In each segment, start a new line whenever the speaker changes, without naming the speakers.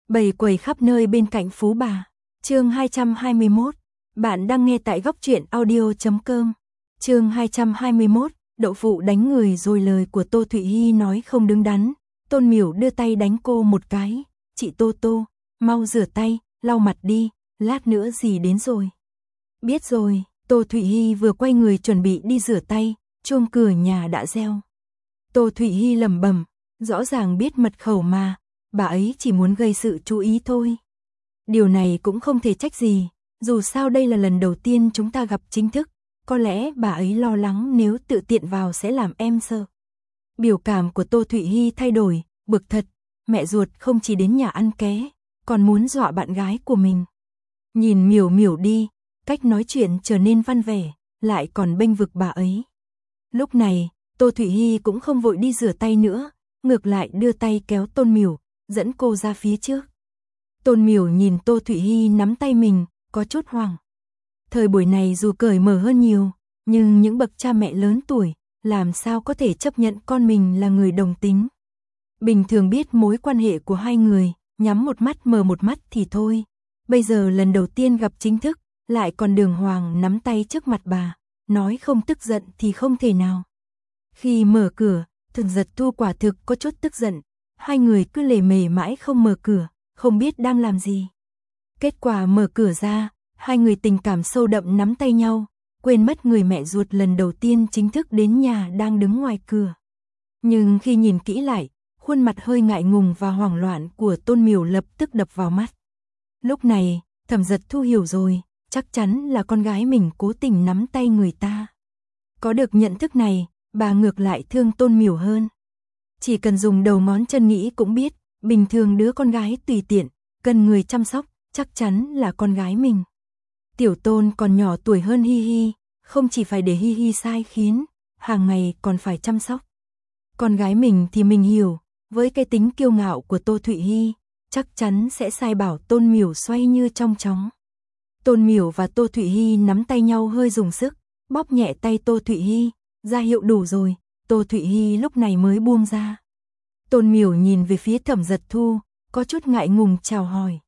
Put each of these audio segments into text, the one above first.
Bầy quầy khắp nơi bên cạnh Phú Bà. Chương 221. Bạn đang nghe tại góc truyện audio.com. Chương 221. Đậu phụ đánh người rồi lời của Tô Thụy Hi nói không đứng đắn. Tôn Miểu đưa tay đánh cô một cái. Chị Tô Tô, mau rửa tay, lau mặt đi, lát nữa dì đến rồi. Biết rồi. Tô Thụy Hi vừa quay người chuẩn bị đi rửa tay, chuông cửa nhà đã reo. Tô Thụy Hi lẩm bẩm, rõ ràng biết mật khẩu mà, bà ấy chỉ muốn gây sự chú ý thôi. Điều này cũng không thể trách gì, dù sao đây là lần đầu tiên chúng ta gặp chính thức, có lẽ bà ấy lo lắng nếu tự tiện vào sẽ làm em sợ. Biểu cảm của Tô Thụy Hi thay đổi, bực thật, mẹ ruột không chỉ đến nhà ăn ké, còn muốn dọa bạn gái của mình. Nhìn Miểu Miểu đi, cách nói chuyện trở nên văn vẻ, lại còn bênh vực bà ấy. Lúc này, Tô Thụy Hi cũng không vội đi rửa tay nữa, ngược lại đưa tay kéo Tôn Miểu, dẫn cô ra phía trước. Tôn Miểu nhìn Tô Thụy Hi nắm tay mình, có chút hoảng. Thời buổi này dù cởi mở hơn nhiều, nhưng những bậc cha mẹ lớn tuổi, làm sao có thể chấp nhận con mình là người đồng tính. Bình thường biết mối quan hệ của hai người, nhắm một mắt mở một mắt thì thôi. Bây giờ lần đầu tiên gặp chính thức, lại còn đường hoàng nắm tay trước mặt bà, nói không tức giận thì không thể nào. Khi mở cửa, Thường Giật Thu quả thực có chút tức giận, hai người cứ lề mề mãi không mở cửa, không biết đang làm gì. Kết quả mở cửa ra, hai người tình cảm sâu đậm nắm tay nhau, quên mất người mẹ ruột lần đầu tiên chính thức đến nhà đang đứng ngoài cửa. Nhưng khi nhìn kỹ lại, khuôn mặt hơi ngại ngùng và hoảng loạn của Tôn Miểu lập tức đập vào mắt. Lúc này, Thẩm Giật Thu hiểu rồi, chắc chắn là con gái mình cố tình nắm tay người ta. Có được nhận thức này, bà ngược lại thương Tôn Miểu hơn. Chỉ cần dùng đầu ngón chân nghĩ cũng biết, bình thường đứa con gái tùy tiện, cần người chăm sóc, chắc chắn là con gái mình. Tiểu Tôn còn nhỏ tuổi hơn Hi Hi, không chỉ phải để Hi Hi sai khiến, hàng ngày còn phải chăm sóc. Con gái mình thì mình hiểu, với cái tính kiêu ngạo của Tô Thụy Hi, chắc chắn sẽ sai bảo Tôn Miểu xoay như trong chóng. Tôn Miểu và Tô Thụy Hi nắm tay nhau hơi dùng sức, bóp nhẹ tay Tô Thụy Hi, ra hiệu đủ rồi, Tô Thụy Hi lúc này mới buông ra. Tôn Miểu nhìn về phía Thẩm Giật Thu, có chút ngại ngùng chào hỏi.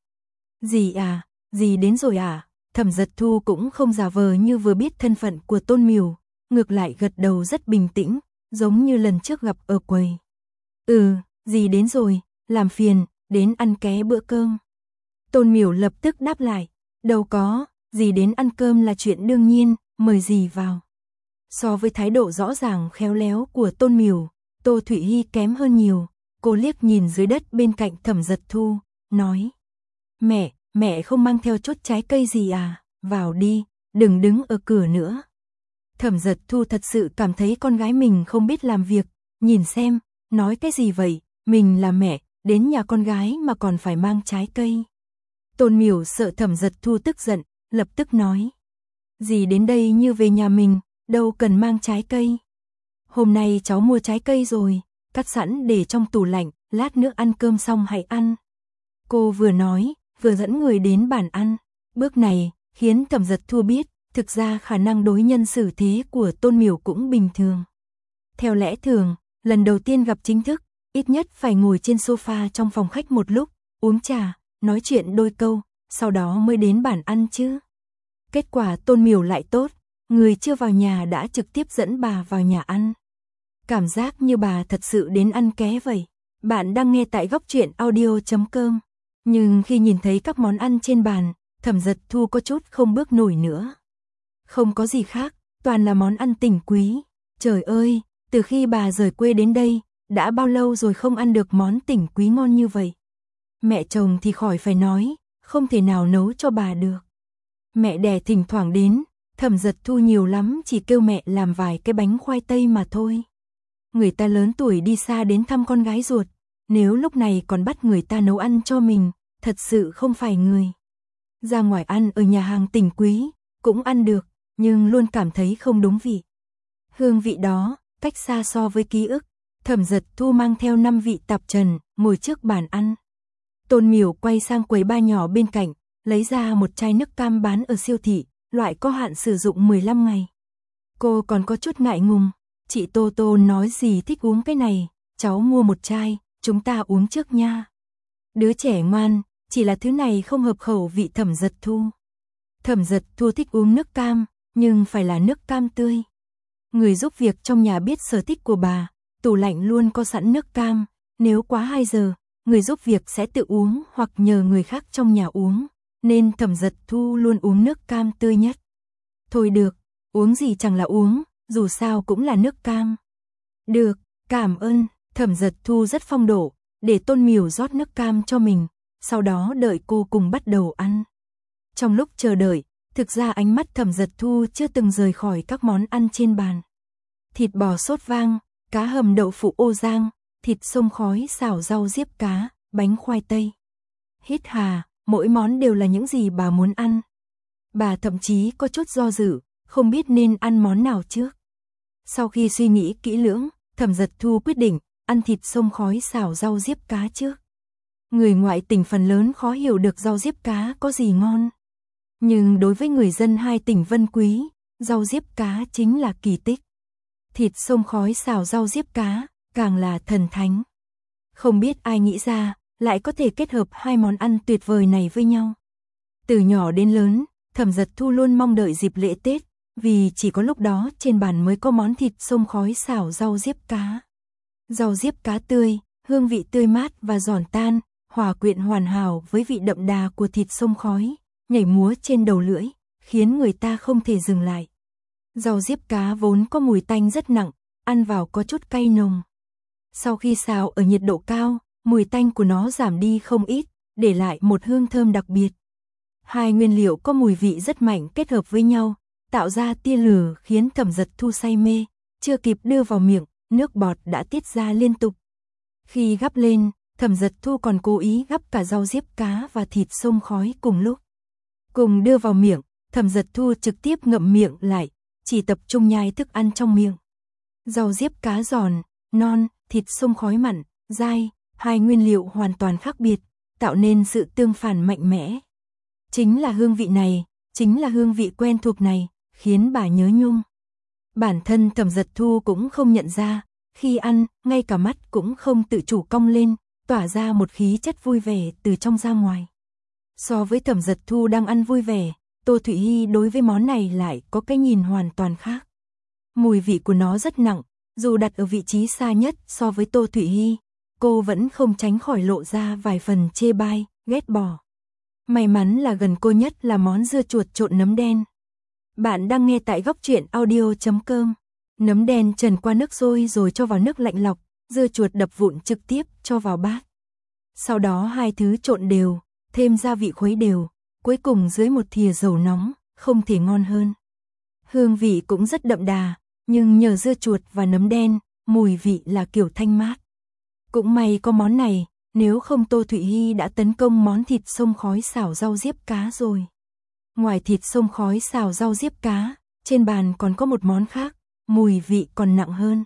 Dì à, dì đến rồi à? Thẩm Giật Thu cũng không giả vờ như vừa biết thân phận của Tôn Miểu, ngược lại gật đầu rất bình tĩnh, giống như lần trước gặp ở quầy. Dì đến rồi, làm phiền, đến ăn ké bữa cơm. Tôn Miểu lập tức đáp lại, đâu có, dì đến ăn cơm là chuyện đương nhiên, mời dì vào. So với thái độ rõ ràng khéo léo của Tôn Miểu, Tô Thụy Hi kém hơn nhiều, cô liếc nhìn dưới đất bên cạnh Thẩm Giật Thu, nói. Mẹ không mang theo chút trái cây gì à, vào đi, đừng đứng ở cửa nữa. Thẩm Giật Thu thật sự cảm thấy con gái mình không biết làm việc, nhìn xem, nói cái gì vậy, mình là mẹ, đến nhà con gái mà còn phải mang trái cây. Tôn Miểu sợ Thẩm Giật Thu tức giận, lập tức nói. Dì đến đây như về nhà mình, đâu cần mang trái cây. Hôm nay cháu mua trái cây rồi, cắt sẵn để trong tủ lạnh, lát nữa ăn cơm xong hãy ăn. Cô vừa nói, vừa dẫn người đến bàn ăn. Bước này khiến Thẩm Giật Thu biết, thực ra khả năng đối nhân xử thế của Tôn Miểu cũng bình thường. Theo lẽ thường, lần đầu tiên gặp chính thức, ít nhất phải ngồi trên sofa trong phòng khách một lúc, uống trà, nói chuyện đôi câu, sau đó mới đến bàn ăn chứ. Kết quả Tôn Miểu lại tốt, người chưa vào nhà đã trực tiếp dẫn bà vào nhà ăn. Cảm giác như bà thật sự đến ăn ké vậy. Bạn đang nghe tại góc truyện audio.com. Nhưng khi nhìn thấy các món ăn trên bàn, Thẩm Giật Thu có chút không bước nổi nữa. Không có gì khác, toàn là món ăn tỉnh quý. Trời ơi, từ khi bà rời quê đến đây, đã bao lâu rồi không ăn được món tỉnh quý ngon như vậy. Mẹ chồng thì khỏi phải nói, không thể nào nấu cho bà được. Mẹ đẻ thỉnh thoảng đến, Thẩm Giật Thu nhiều lắm chỉ kêu mẹ làm vài cái bánh khoai tây mà thôi. Người ta lớn tuổi đi xa đến thăm con gái ruột, nếu lúc này còn bắt người ta nấu ăn cho mình, thật sự không phải người. Ra ngoài ăn ở nhà hàng tỉnh quý, cũng ăn được, nhưng luôn cảm thấy không đúng vị. Hương vị đó, cách xa so với ký ức. Thẩm Giật Thu mang theo 5 vị tạp trần, ngồi trước bàn ăn. Tôn Miểu quay sang quầy bar nhỏ bên cạnh, lấy ra một chai nước cam bán ở siêu thị, loại có hạn sử dụng 15 ngày. Cô còn có chút ngại ngùng, chị Tô Tô nói gì thích uống cái này, cháu mua một chai, chúng ta uống trước nha. Đứa trẻ ngoan, chỉ là thứ này không hợp khẩu vị Thẩm Dật Thu. Thẩm Dật Thu thích uống nước cam, nhưng phải là nước cam tươi. Người giúp việc trong nhà biết sở thích của bà, tủ lạnh luôn có sẵn nước cam, nếu quá 2 giờ, người giúp việc sẽ tự uống hoặc nhờ người khác trong nhà uống, nên Thẩm Dật Thu luôn uống nước cam tươi nhất. Thôi được, uống gì chẳng là uống, dù sao cũng là nước cam. Được, cảm ơn, Thẩm Dật Thu rất phong độ, để Tôn Miểu rót nước cam cho mình, sau đó đợi cô cùng bắt đầu ăn. Trong lúc chờ đợi, thực ra ánh mắt Thẩm Dật Thu chưa từng rời khỏi các món ăn trên bàn. Thịt bò sốt vang, cá hầm đậu phụ ô giang, thịt xông khói xào rau diếp cá, bánh khoai tây. Hít hà, mỗi món đều là những gì bà muốn ăn. Bà thậm chí có chút do dự, không biết nên ăn món nào trước. Sau khi suy nghĩ kỹ lưỡng, Thẩm Dật Thu quyết định ăn thịt xông khói xào rau diếp cá trước. Người ngoại tỉnh phần lớn khó hiểu được rau diếp cá có gì ngon. Nhưng đối với người dân hai tỉnh Vân Quý, rau diếp cá chính là kỳ tích. Thịt xông khói xào rau diếp cá, càng là thần thánh. Không biết ai nghĩ ra, lại có thể kết hợp hai món ăn tuyệt vời này với nhau. Từ nhỏ đến lớn, Thẩm Dật Thu luôn mong đợi dịp lễ Tết, vì chỉ có lúc đó trên bàn mới có món thịt xông khói xào rau diếp cá. Rau diếp cá tươi, hương vị tươi mát và giòn tan, hòa quyện hoàn hảo với vị đậm đà của thịt xông khói, nhảy múa trên đầu lưỡi, khiến người ta không thể dừng lại. Rau diếp cá vốn có mùi tanh rất nặng, ăn vào có chút cay nồng. Sau khi xào ở nhiệt độ cao, mùi tanh của nó giảm đi không ít, để lại một hương thơm đặc biệt. Hai nguyên liệu có mùi vị rất mạnh kết hợp với nhau, tạo ra tia lửa khiến Thẩm Dật Thu say mê, chưa kịp đưa vào miệng, nước bọt đã tiết ra liên tục. Khi gắp lên, Thẩm Dật Thu còn cố ý gắp cả rau diếp cá và thịt xông khói cùng lúc. Cùng đưa vào miệng, Thẩm Dật Thu trực tiếp ngậm miệng lại, chỉ tập trung nhai thức ăn trong miệng. Rau diếp cá giòn, non, thịt xông khói mặn, dai, hai nguyên liệu hoàn toàn khác biệt, tạo nên sự tương phản mạnh mẽ. Chính là hương vị này, chính là hương vị quen thuộc này, khiến bà nhớ nhung. Bản thân Thẩm Dật Thu cũng không nhận ra, khi ăn, ngay cả mắt cũng không tự chủ cong lên, tỏa ra một khí chất vui vẻ từ trong ra ngoài. So với Thẩm Dật Thu đang ăn vui vẻ, Tô Thụy Hi đối với món này lại có cái nhìn hoàn toàn khác. Mùi vị của nó rất nặng, dù đặt ở vị trí xa nhất so với Tô Thụy Hi, cô vẫn không tránh khỏi lộ ra vài phần chê bai, ghét bỏ. May mắn là gần cô nhất là món dưa chuột trộn nấm đen. Bạn đang nghe tại góc truyện audio.com. Nấm đen trần qua nước sôi rồi cho vào nước lạnh lọc, dưa chuột đập vụn trực tiếp cho vào bát. Sau đó hai thứ trộn đều, thêm gia vị khuấy đều, cuối cùng dưới một thìa dầu nóng, không thể ngon hơn. Hương vị cũng rất đậm đà, nhưng nhờ dưa chuột và nấm đen, mùi vị là kiểu thanh mát. Cũng may có món này, nếu không Tô Thụy Hi đã tấn công món thịt xông khói xào rau diếp cá rồi. Ngoài thịt xông khói xào rau diếp cá, trên bàn còn có một món khác, mùi vị còn nặng hơn.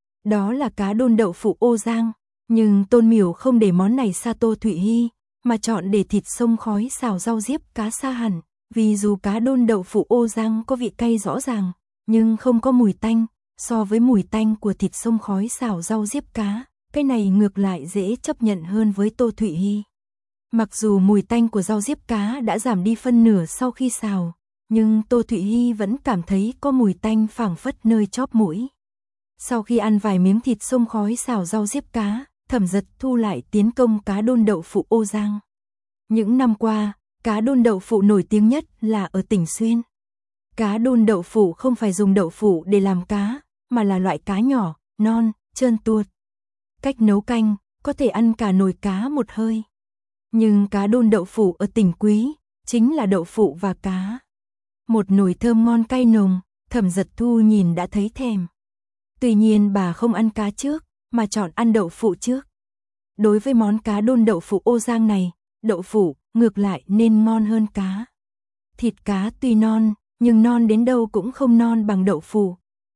Đó là cá đôn đậu phụ ô giang, nhưng Tôn Miểu không để món này xa Tô Thụy Hi, mà chọn để thịt xông khói xào rau diếp cá xa hẳn, vì dù cá đôn đậu phụ ô giang có vị cay rõ ràng, nhưng không có mùi tanh, so với mùi tanh của thịt xông khói xào rau diếp cá, cái này ngược lại dễ chấp nhận hơn với Tô Thụy Hi. Mặc dù mùi tanh của rau diếp cá đã giảm đi phân nửa sau khi xào, nhưng Tô Thụy Hi vẫn cảm thấy có mùi tanh phảng phất nơi chóp mũi. Sau khi ăn vài miếng thịt xông khói xào rau diếp cá, Thẩm Dật Thu lại tiến công cá đôn đậu phụ ô giang. Những năm qua, cá đôn đậu phụ nổi tiếng nhất là ở tỉnh Xuyên. Cá đôn đậu phụ không phải dùng đậu phụ để làm cá, mà là loại cá nhỏ, non, trơn tuột. Cách nấu canh, có thể ăn cả nồi cá một hơi. Nhưng cá đôn đậu phụ ở tỉnh Quý, chính là đậu phụ và cá. Một nồi thơm ngon cay nồng, Thẩm Dật Thu nhìn đã thấy thèm. Tuy nhiên bà không ăn cá trước, mà chọn ăn đậu phụ trước. Đối với món cá đôn đậu phụ ô giang này, đậu phụ ngược lại nên ngon hơn cá. Thịt cá tuy non, nhưng non đến đâu cũng không non bằng đậu phụ.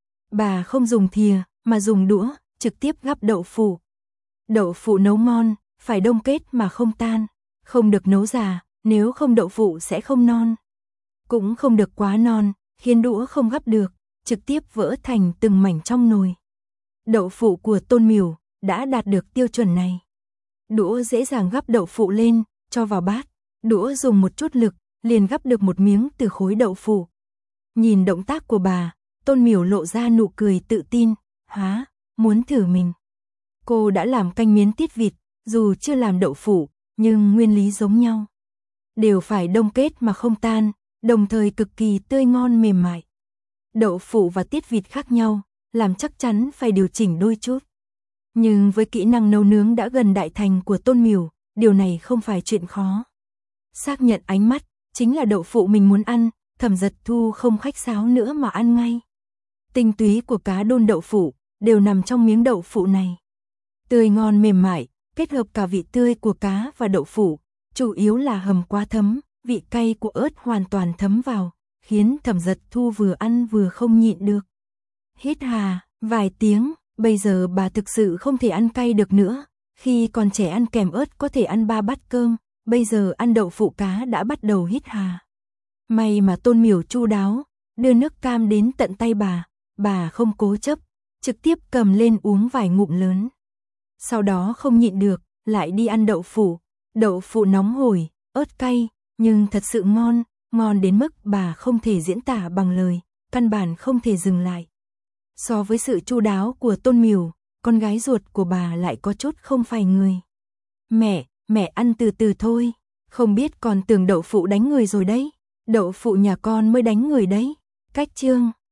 Bà không dùng thìa, mà dùng đũa, trực tiếp gắp đậu phụ. Đậu phụ nấu ngon, phải đông kết mà không tan, không được nấu già, nếu không đậu phụ sẽ không non. Cũng không được quá non, khiến đũa không gắp được, trực tiếp vỡ thành từng mảnh trong nồi. Đậu phụ của Tôn Miểu đã đạt được tiêu chuẩn này. Đũa dễ dàng gắp đậu phụ lên, cho vào bát, đũa dùng một chút lực, liền gắp được một miếng từ khối đậu phụ. Nhìn động tác của bà, Tôn Miểu lộ ra nụ cười tự tin, "Hả, muốn thử mình?" Cô đã làm canh miến tiết vịt, dù chưa làm đậu phụ, nhưng nguyên lý giống nhau. Đều phải đông kết mà không tan, đồng thời cực kỳ tươi ngon mềm mại. Đậu phụ và tiết vịt khác nhau, làm chắc chắn phải điều chỉnh đôi chút. Nhưng với kỹ năng nấu nướng đã gần đại thành của Tôn Miểu, điều này không phải chuyện khó. Xác nhận ánh mắt, chính là đậu phụ mình muốn ăn, Thẩm Dật Thu không khách sáo nữa mà ăn ngay. Tinh túy của cá đôn đậu phụ đều nằm trong miếng đậu phụ này. Tươi ngon mềm mại, kết hợp cả vị tươi của cá và đậu phụ, chủ yếu là hầm quá thấm, vị cay của ớt hoàn toàn thấm vào, khiến Thẩm Dật Thu vừa ăn vừa không nhịn được. Hít hà, vài tiếng, bây giờ bà thực sự không thể ăn cay được nữa, khi còn trẻ ăn kèm ớt có thể ăn 3 bát cơm, bây giờ ăn đậu phụ cá đã bắt đầu hít hà. May mà Tôn Miểu chu đáo, đưa nước cam đến tận tay bà không cố chấp, trực tiếp cầm lên uống vài ngụm lớn. Sau đó không nhịn được, lại đi ăn đậu phụ nóng hổi, ớt cay, nhưng thật sự ngon, ngon đến mức bà không thể diễn tả bằng lời, căn bản không thể dừng lại. So với sự chu đáo của Tôn Miểu, con gái ruột của bà lại có chút không phải người. Mẹ ăn từ từ thôi, không biết còn tưởng đậu phụ đánh người rồi đấy, đậu phụ nhà con mới đánh người đấy. Cách chương